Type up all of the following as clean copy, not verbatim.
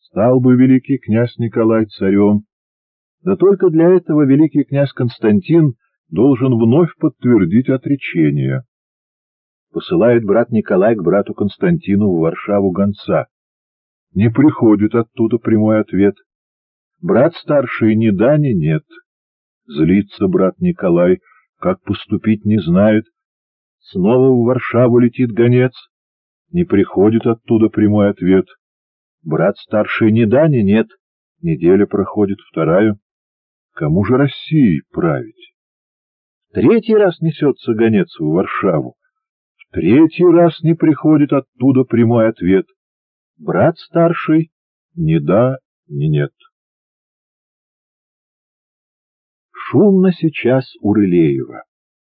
Стал бы великий князь Николай царем, да только для этого великий князь Константин должен вновь подтвердить отречение. Посылает брат Николай к брату Константину в Варшаву гонца. Не приходит оттуда прямой ответ. Брат старший ни да, ни нет. Злится брат Николай, как поступить не знает. Снова в Варшаву летит гонец. Не приходит оттуда прямой ответ. Брат старший ни да, ни нет. Неделя проходит, вторая. Кому же Россией править? Третий раз несется гонец в Варшаву. В третий раз не приходит оттуда прямой ответ. Брат старший ни да, ни нет. Шумно сейчас у Рылеева.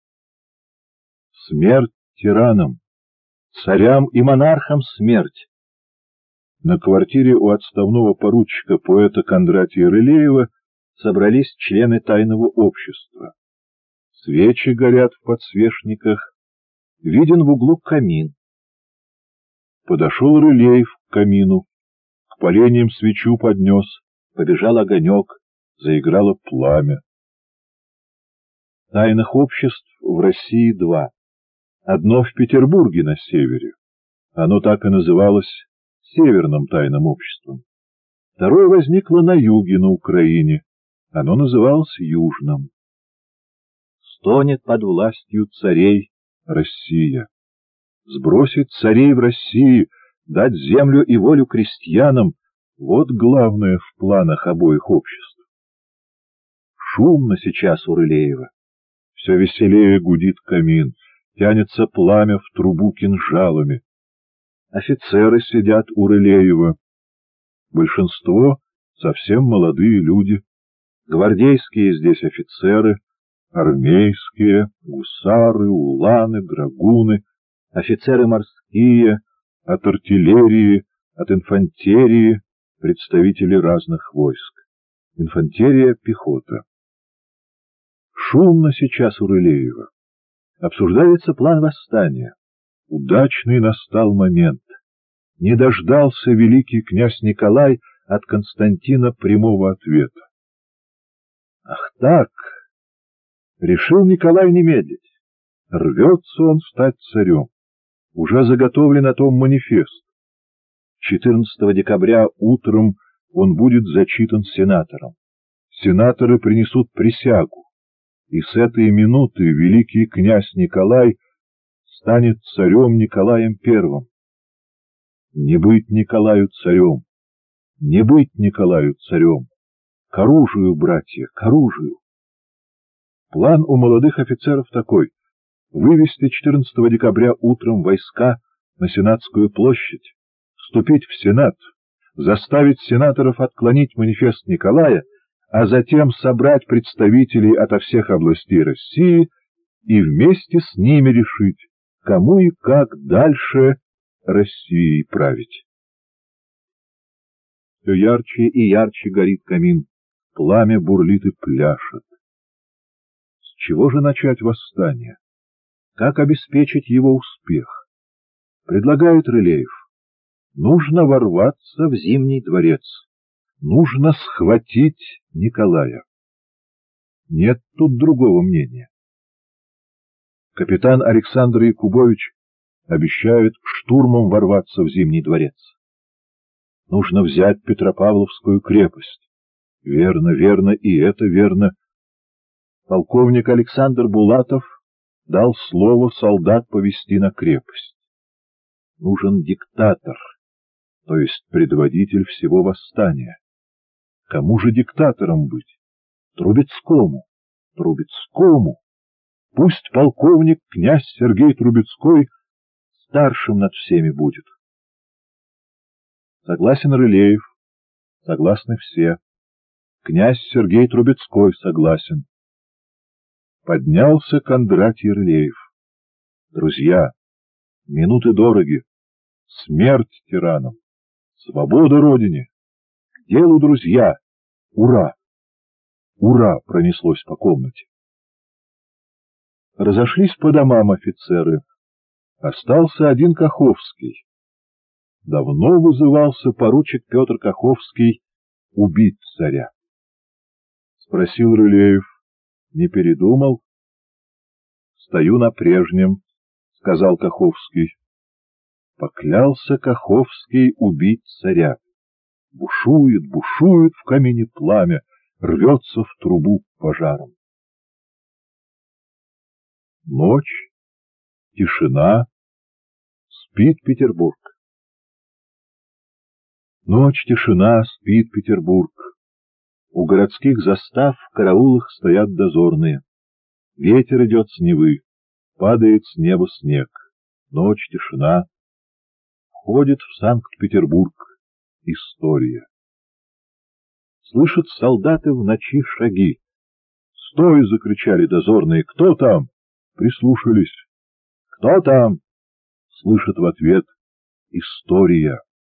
Смерть тиранам, царям и монархам смерть. На квартире у отставного поручика поэта Кондратия Рылеева собрались члены тайного общества. Свечи горят в подсвечниках, виден в углу камин. Подошел Рылеев к камину, к поленьям свечу поднес, побежал огонек, заиграло пламя. Тайных обществ в России два. Одно в Петербурге на севере. Оно так и называлось Северным тайным обществом. Второе возникло на юге, на Украине. Оно называлось Южным. Стонет под властью царей Россия. Сбросить царей в России, дать землю и волю крестьянам — вот главное в планах обоих обществ. Шумно сейчас у Рылеева. Все веселее гудит камин, тянется пламя в трубу кинжалами. Офицеры сидят у Рылеева. Большинство совсем молодые люди. Гвардейские здесь офицеры, армейские, гусары, уланы, драгуны, офицеры морские, от артиллерии, от инфантерии, представители разных войск. Инфантерия — пехота. Шумно сейчас у Рылеева. Обсуждается план восстания. Удачный настал момент. Не дождался великий князь Николай от Константина прямого ответа. Ах так! Решил Николай не медлить. Рвется он стать царем. Уже заготовлен о том манифест. 14 декабря утром он будет зачитан сенатором. Сенаторы принесут присягу. И с этой минуты великий князь Николай станет царем Николаем I. Не быть Николаю царем, не быть Николаю царем. К оружию, братья, к оружию. План у молодых офицеров такой: вывести 14 декабря утром войска на Сенатскую площадь, вступить в Сенат, заставить сенаторов отклонить манифест Николая, а затем собрать представителей ото всех областей России и вместе с ними решить, кому и как дальше Россией править. Все ярче и ярче горит камин, пламя бурлит и пляшет. С чего же начать восстание? Как обеспечить его успех? Предлагает Рылеев. Нужно ворваться в Зимний дворец. Нужно схватить Николая. Нет тут другого мнения. Капитан Александр Якубович обещает штурмом ворваться в Зимний дворец. Нужно взять Петропавловскую крепость. Верно, верно, и это верно. Полковник Александр Булатов дал слово солдат повести на крепость. Нужен диктатор, то есть предводитель всего восстания. Кому же диктатором быть? Трубецкому. Трубецкому. Пусть полковник князь Сергей Трубецкой старшим над всеми будет. Согласен Рылеев, согласны все. Князь Сергей Трубецкой согласен. Поднялся Кондратий Рылеев. Друзья, минуты дороги. Смерть тиранам. Свобода Родине. К делу, друзья. Ура! Ура! Пронеслось по комнате. Разошлись по домам офицеры. Остался один Каховский. давно вызывался поручик Петр Каховский убить царя. Спросил Рылеев: не передумал? Стою на прежнем, сказал Каховский. Поклялся Каховский убить царя. Бушует, бушует в камине пламя, рвется в трубу пожаром. Ночь, тишина, спит Петербург. Ночь, тишина, спит Петербург. У городских застав в караулах стоят дозорные. Ветер идет с Невы, падает с неба снег. Ночь, тишина. Входит в Санкт-Петербург история. Слышат солдаты в ночи шаги. «Стой!» — закричали дозорные. «Кто там?» Прислушались. «Кто там?» Слышат в ответ: «История».